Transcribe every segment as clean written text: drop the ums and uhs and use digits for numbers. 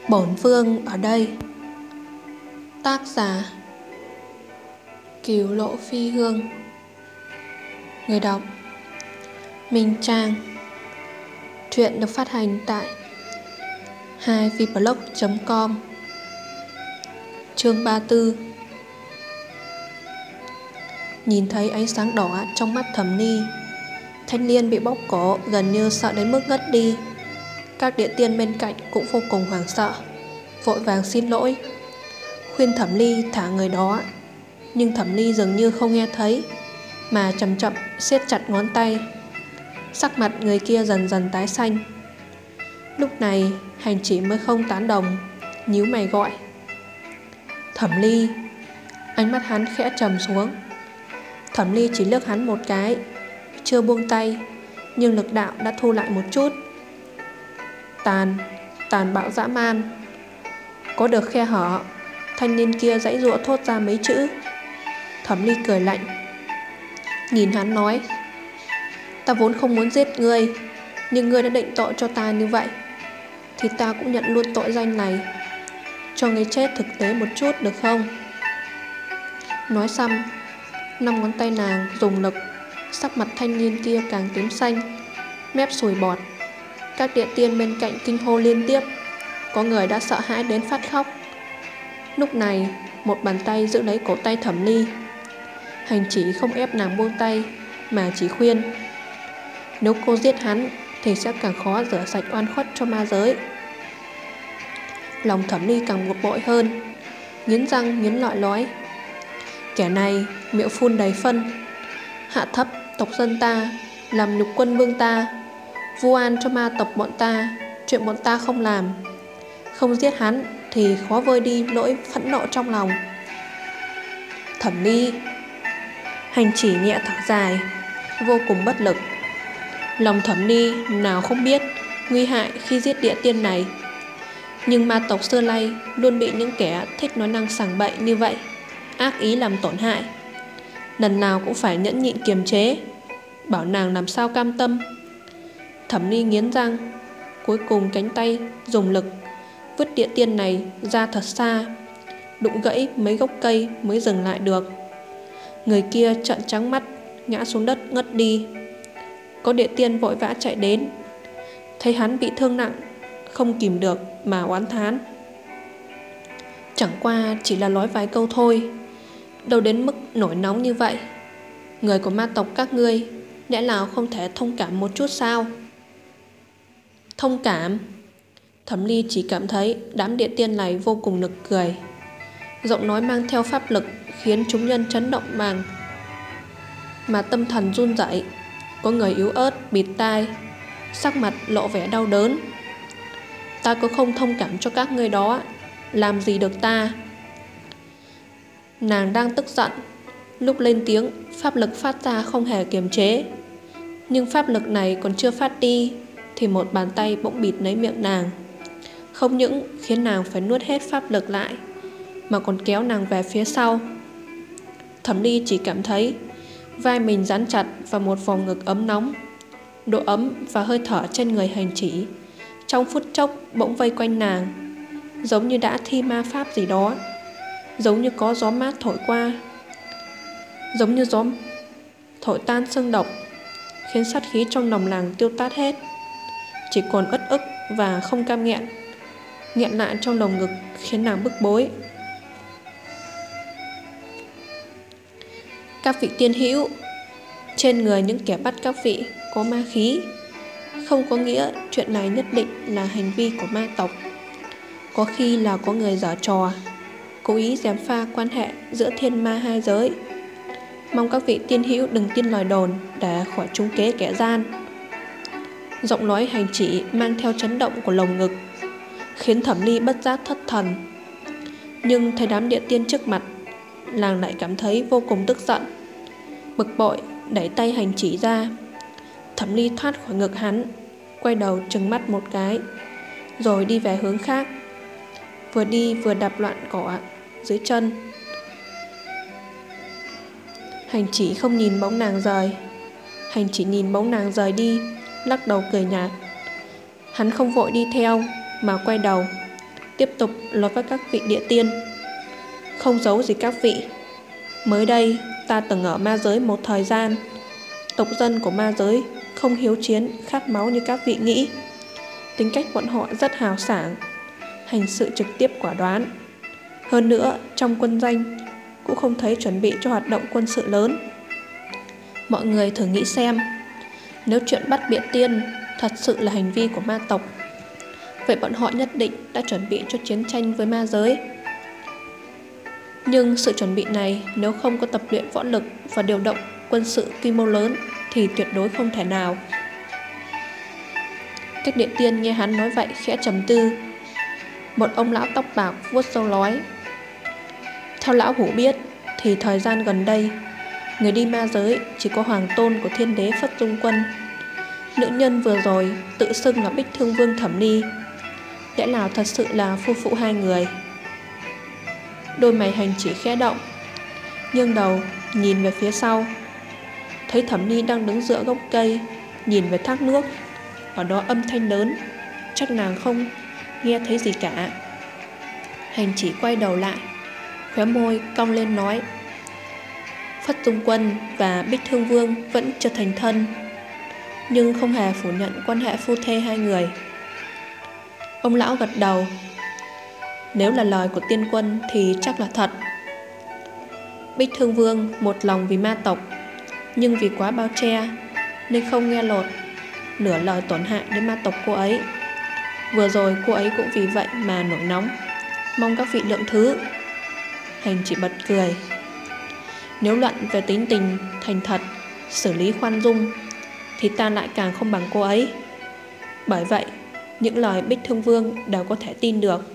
Bổn vương ở đây. Tác giả Cửu Lộ Phi Hương. Người đọc Minh Trang. Truyện được phát hành tại 2vblog.com. Chương 34. Nhìn thấy ánh sáng đỏ trong mắt Thẩm Ni, thanh niên bị bóp cổ gần như sợ đến mức ngất đi. Các địa tiên bên cạnh cũng vô cùng hoảng sợ, vội vàng xin lỗi, khuyên Thẩm Ly thả người đó. Nhưng Thẩm Ly dường như không nghe thấy, mà chậm chậm siết chặt ngón tay. Sắc mặt người kia dần dần tái xanh. Lúc này Hành Chỉ mới không tán đồng, nhíu mày gọi: Thẩm Ly. Ánh mắt hắn khẽ trầm xuống. Thẩm Ly chỉ liếc hắn một cái, chưa buông tay, nhưng lực đạo đã thu lại một chút. Tàn bạo dã man. Có được khe hở, thanh niên kia giãy giụa thốt ra mấy chữ. Thẩm Ly cười lạnh, nhìn hắn nói: Ta vốn không muốn giết ngươi, nhưng ngươi đã định tội cho ta như vậy, thì ta cũng nhận luôn tội danh này, cho ngươi chết thực tế một chút được không? Nói xong, 5 ngón tay nàng dùng lực. Sắc mặt thanh niên kia càng tím xanh, mép sùi bọt. Các địa tiên bên cạnh kinh hô liên tiếp, có người đã sợ hãi đến phát khóc. Lúc này một bàn tay giữ lấy cổ tay Thẩm Ly. Hành Chỉ không ép nàng buông tay, mà chỉ khuyên: Nếu cô giết hắn thì sẽ càng khó rửa sạch oan khuất cho ma giới. Lòng Thẩm Ly càng bực bội hơn, nghiến răng nghiến lợi nói: Kẻ này miệng phun đầy phân, hạ thấp tộc dân ta, làm nhục quân vương ta, vu oan cho ma tộc bọn ta, chuyện bọn ta không làm. Không giết hắn thì khó vơi đi nỗi phẫn nộ trong lòng. Thẩm Ly. Hành Chỉ nhẹ thở dài, vô cùng bất lực. Lòng Thẩm Ly nào không biết nguy hại khi giết địa tiên này, nhưng ma tộc xưa nay luôn bị những kẻ thích nói năng sảng bậy như vậy ác ý làm tổn hại. Lần nào cũng phải nhẫn nhịn kiềm chế, bảo nàng làm sao cam tâm. Thẩm Ly nghiến răng, cuối cùng cánh tay dùng lực vứt địa tiên này ra thật xa, đụng gãy mấy gốc cây mới dừng lại được. Người kia trợn trắng mắt, ngã xuống đất ngất đi. Có địa tiên vội vã chạy đến, thấy hắn bị thương nặng, không kìm được mà oán thán: Chẳng qua chỉ là nói vài câu thôi, đâu đến mức nổi nóng như vậy. Người của ma tộc các ngươi lẽ nào không thể thông cảm một chút sao? Thông cảm? Thẩm Ly chỉ cảm thấy đám địa tiên này vô cùng nực cười. Giọng nói mang theo pháp lực khiến chúng nhân chấn động mà tâm thần run rẩy. Có người yếu ớt bịt tai, sắc mặt lộ vẻ đau đớn. Ta có không thông cảm cho các ngươi đó, làm gì được ta? Nàng đang tức giận, lúc lên tiếng pháp lực phát ra không hề kiềm chế. Nhưng pháp lực này còn chưa phát đi thì một bàn tay bỗng bịt lấy miệng nàng, không những khiến nàng phải nuốt hết pháp lực lại, mà còn kéo nàng về phía sau. Thẩm Ly chỉ cảm thấy vai mình dán chặt vào một vòng ngực ấm nóng. Độ ấm và hơi thở trên người Hành Chỉ trong phút chốc bỗng vây quanh nàng, giống như đã thi ma pháp gì đó, giống như có gió mát thổi qua, giống như gió thổi tan xương độc, khiến sát khí trong lòng nàng tiêu tát hết. Chỉ còn uất ức và không cam nghẹn lại trong lồng ngực, khiến nàng bức bối. Các vị tiên hữu, trên người những kẻ bắt các vị có ma khí, không có nghĩa chuyện này nhất định là hành vi của ma tộc. Có khi là có người giở trò, cố ý gièm pha quan hệ giữa thiên ma hai giới. Mong các vị tiên hữu đừng tin lời đồn để khỏi trúng kế kẻ gian. Giọng nói Hành Chỉ mang theo chấn động của lồng ngực, khiến Thẩm Ly bất giác thất thần. Nhưng thấy đám địa tiên trước mặt, nàng lại cảm thấy vô cùng tức giận. Bực bội đẩy tay Hành Chỉ ra. Thẩm Ly thoát khỏi ngực hắn, quay đầu trừng mắt một cái, rồi đi về hướng khác, vừa đi vừa đạp loạn cỏ dưới chân. Hành Chỉ không nhìn bóng nàng rời. Hành Chỉ nhìn bóng nàng rời đi, lắc đầu cười nhạt. Hắn không vội đi theo, mà quay đầu, tiếp tục nói với các vị địa tiên. Không giấu gì các vị, mới đây ta từng ở ma giới một thời gian. Tộc dân của ma giới không hiếu chiến, khát máu như các vị nghĩ. Tính cách bọn họ rất hào sảng, hành sự trực tiếp quả đoán. Hơn nữa, trong quân danh cũng không thấy chuẩn bị cho hoạt động quân sự lớn. Mọi người thử nghĩ xem, nếu chuyện bắt địa tiên thật sự là hành vi của ma tộc, vậy bọn họ nhất định đã chuẩn bị cho chiến tranh với ma giới. Nhưng sự chuẩn bị này nếu không có tập luyện võ lực và điều động quân sự quy mô lớn thì tuyệt đối không thể nào. Các địa tiên nghe hắn nói vậy khẽ trầm tư. Một ông lão tóc bạc vuốt râu nói: theo lão hủ biết thì thời gian gần đây, người đi ma giới chỉ có hoàng tôn của thiên đế Phất Dung Quân. Nữ nhân vừa rồi tự xưng là Bích Thương Vương Thẩm Ly, lẽ nào thật sự là phu phụ hai người? Đôi mày hành chỉ khẽ động, nghiêng đầu nhìn về phía sau, thấy Thẩm Ly đang đứng giữa gốc cây, nhìn về thác nước. Ở đó âm thanh lớn, chắc nàng không nghe thấy gì cả. Hành chỉ quay đầu lại, khóe môi cong lên nói: Phất Dung Quân và Bích Thương Vương vẫn chưa thành thân, nhưng không hề phủ nhận quan hệ phu thê hai người. Ông lão gật đầu. Nếu là lời của tiên quân thì chắc là thật. Bích Thương Vương một lòng vì ma tộc, nhưng vì quá bao che nên không nghe lọt nửa lời tổn hại đến ma tộc cô ấy. Vừa rồi cô ấy cũng vì vậy mà nổi nóng, mong các vị lượng thứ. Hành chỉ bật cười. Nếu luận về tính tình thành thật, xử lý khoan dung thì ta lại càng không bằng cô ấy. Bởi vậy những lời Bích Thương Vương đều có thể tin được.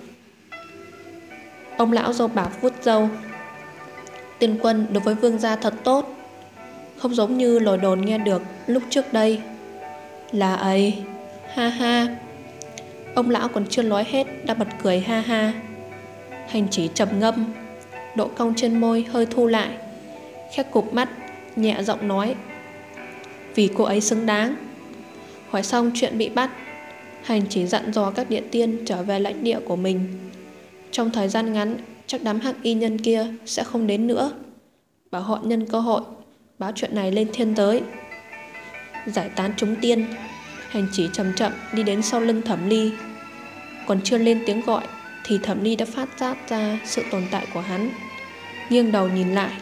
Ông lão râu bạc vuốt râu. Tiên quân đối với vương gia thật tốt, không giống như lời đồn nghe được lúc trước đây. Là ấy, ha ha. Ông lão còn chưa nói hết đã bật cười ha ha. Hành chỉ trầm ngâm, độ cong trên môi hơi thu lại, khẽ cụp mắt, nhẹ giọng nói: vì cô ấy xứng đáng. Hỏi xong chuyện bị bắt, Hành chỉ dặn dò các địa tiên trở về lãnh địa của mình. Trong thời gian ngắn chắc đám hắc y nhân kia sẽ không đến nữa, bảo họ nhân cơ hội báo chuyện này lên thiên giới. Giải tán chúng tiên, Hành chỉ chậm chậm đi đến sau lưng Thẩm Ly. Còn chưa lên tiếng gọi thì Thẩm Ly đã phát giác ra sự tồn tại của hắn, nghiêng đầu nhìn lại.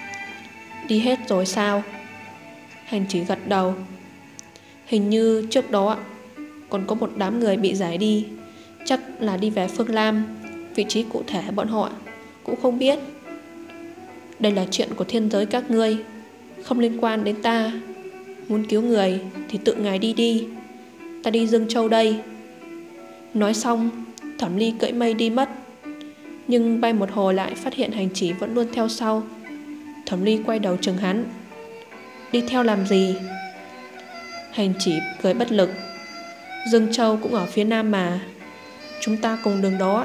Đi hết rồi sao? Hành chỉ gật đầu. Hình như trước đó còn có một đám người bị giải đi, chắc là đi về Phương Lam. Vị trí cụ thể bọn họ cũng không biết. Đây là chuyện của thiên giới các ngươi, không liên quan đến ta. Muốn cứu người thì tự ngài đi đi, ta đi Dương Châu đây. Nói xong Thẩm Ly cưỡi mây đi mất, nhưng bay một hồi lại phát hiện Hành chỉ vẫn luôn theo sau. Thẩm Ly quay đầu chừng hắn: đi theo làm gì? Hành chỉ cười bất lực: Dương Châu cũng ở phía nam mà, chúng ta cùng đường đó.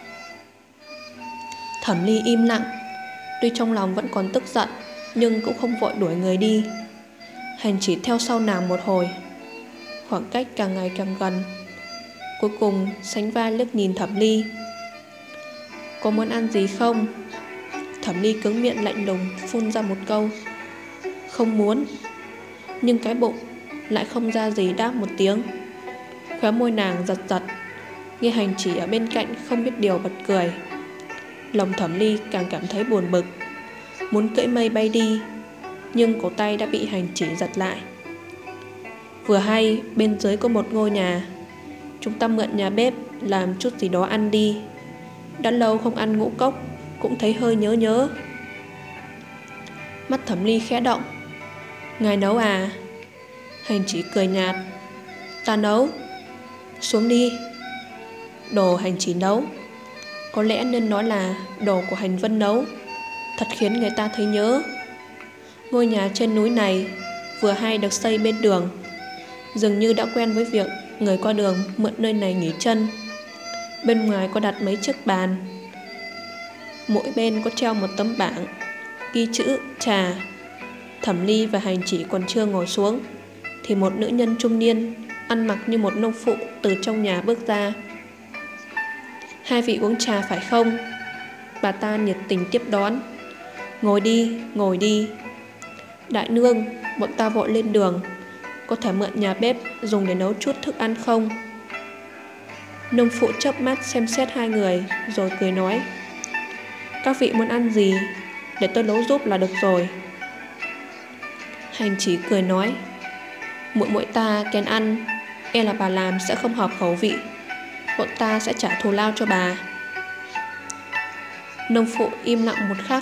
Thẩm Ly im lặng, tuy trong lòng vẫn còn tức giận nhưng cũng không vội đuổi người đi. Hành chỉ theo sau nàng một hồi, khoảng cách càng ngày càng gần. Cuối cùng sánh vai liếc nhìn Thẩm Ly: có muốn ăn gì không? Thẩm Ly cứng miệng lạnh lùng phun ra một câu: không muốn. Nhưng cái bụng lại không ra gì đáp một tiếng. Khóe môi nàng giật giật, nghe Hành chỉ ở bên cạnh không biết điều bật cười. Lòng Thẩm Ly càng cảm thấy buồn bực, muốn cưỡi mây bay đi, nhưng cổ tay đã bị Hành chỉ giật lại. Vừa hay bên dưới có một ngôi nhà, chúng ta mượn nhà bếp làm chút gì đó ăn đi. Đã lâu không ăn ngũ cốc, cũng thấy hơi nhớ nhớ. Mắt Thẩm Ly khẽ động. Ngài nấu à? Hành chỉ cười nhạt: ta nấu. Xuống đi. Đồ Hành chỉ nấu, có lẽ nên nói là đồ của Hành Vân nấu, thật khiến người ta thấy nhớ. Ngôi nhà trên núi này vừa hay được xây bên đường, dường như đã quen với việc người qua đường mượn nơi này nghỉ chân. Bên ngoài có đặt mấy chiếc bàn, mỗi bên có treo một tấm bảng ghi chữ trà. Thẩm Ly và Hành chỉ còn chưa ngồi xuống thì một nữ nhân trung niên ăn mặc như một nông phụ từ trong nhà bước ra. Hai vị uống trà phải không? Bà ta nhiệt tình tiếp đón. Ngồi đi, ngồi đi. Đại nương, bọn ta vội lên đường, có thể mượn nhà bếp dùng để nấu chút thức ăn không? Nông phụ chớp mắt xem xét hai người rồi cười nói, các vị muốn ăn gì, để tôi nấu giúp là được rồi. Hành chỉ cười nói, muội ta kén ăn, e là bà làm sẽ không hợp khẩu vị, bọn ta sẽ trả thù lao cho bà. Nông phụ im lặng một khắc.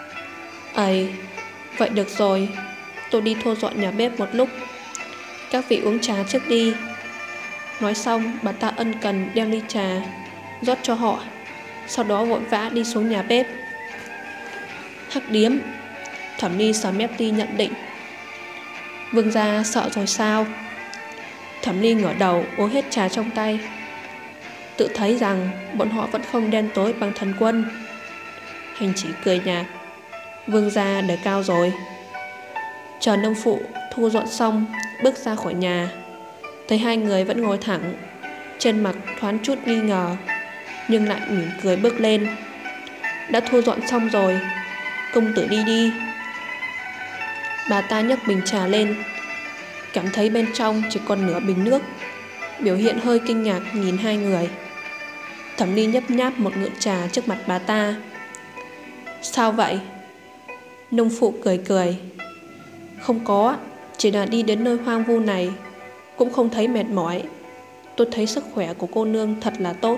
Ấy, vậy được rồi, tôi đi thu dọn nhà bếp một lúc, các vị uống trà trước đi. Nói xong, bà ta ân cần đem ly trà rót cho họ, sau đó vội vã đi xuống nhà bếp. Hắc điếm. Thẩm Ly sờ mép đi nhận định. Vương gia sợ rồi sao? Thẩm Ly ngửa đầu uống hết trà trong tay, tự thấy rằng bọn họ vẫn không đen tối bằng thần quân. Hành chỉ cười nhạt, vương gia đề cao rồi. Chờ nông phụ thu dọn xong, bước ra khỏi nhà, thấy hai người vẫn ngồi thẳng, trên mặt thoáng chút nghi ngờ, nhưng lại mỉm cười bước lên. Đã thu dọn xong rồi, công tử đi đi. Bà ta nhấc bình trà lên, cảm thấy bên trong chỉ còn nửa bình nước, biểu hiện hơi kinh ngạc nhìn hai người. Thẩm Ly nhấp nháp một ngụm trà trước mặt bà ta. Sao vậy? Nông phụ cười cười. Không có, chỉ là đi đến nơi hoang vu này cũng không thấy mệt mỏi. Tôi thấy sức khỏe của cô nương thật là tốt.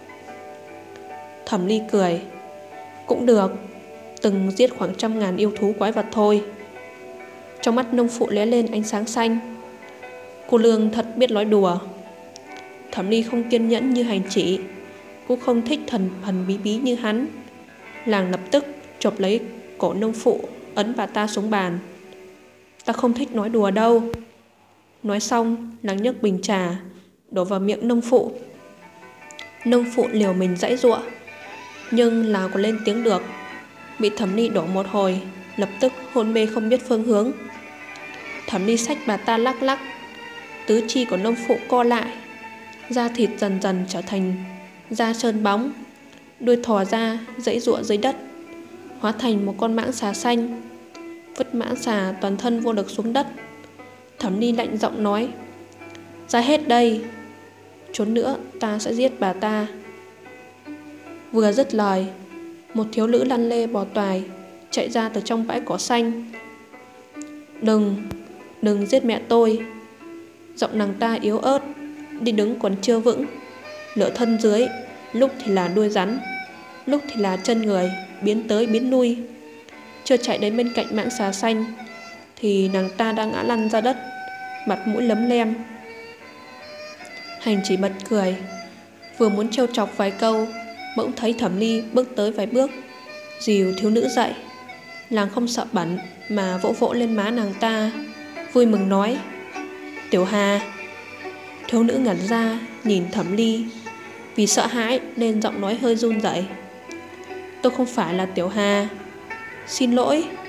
Thẩm Ly cười. Cũng được, từng giết khoảng 100.000 yêu thú quái vật thôi. Trong mắt nông phụ lóe lên ánh sáng xanh. Cô nương thật biết nói đùa. Thẩm Ly không kiên nhẫn như Hành chỉ, cũng không thích thần bí bí như hắn. Nàng lập tức chộp lấy cổ nông phụ, ấn bà ta xuống bàn. Ta không thích nói đùa đâu. Nói xong, nàng nhấc bình trà đổ vào miệng nông phụ. Nông phụ liều mình giãy giụa, nhưng là có lên tiếng được. Bị Thẩm Ly đổ một hồi, lập tức hôn mê không biết phương hướng. Thẩm Ly xách bà ta lắc lắc, tứ chi của nông phụ co lại, da thịt dần dần trở thành da trơn bóng, đuôi thò ra giãy giụa dưới đất, hóa thành một con mãng xà xanh. Vứt mãng xà toàn thân vô lực xuống đất. Thẩm Ly lạnh giọng nói, ra hết đây, trốn nữa ta sẽ giết bà ta. Vừa dứt lời, một thiếu nữ lăn lê bò toài chạy ra từ trong bãi cỏ xanh. Đừng giết mẹ tôi. Giọng nàng ta yếu ớt, đi đứng còn chưa vững, nửa thân dưới lúc thì là đuôi rắn, lúc thì là chân người, biến tới biến lui. Chưa chạy đến bên cạnh mãng xà xanh thì nàng ta đang ngã lăn ra đất, mặt mũi lấm lem. Hành chỉ bật cười, vừa muốn trêu chọc vài câu, bỗng thấy Thẩm Ly bước tới vài bước, dìu thiếu nữ dậy. Nàng không sợ bẩn mà vỗ vỗ lên má nàng ta, vui mừng nói, Tiểu Hà. Thiếu nữ ngẩn ra nhìn Thẩm Ly, vì sợ hãi nên giọng nói hơi run rẩy. Tôi không phải là Tiểu Hà, xin lỗi.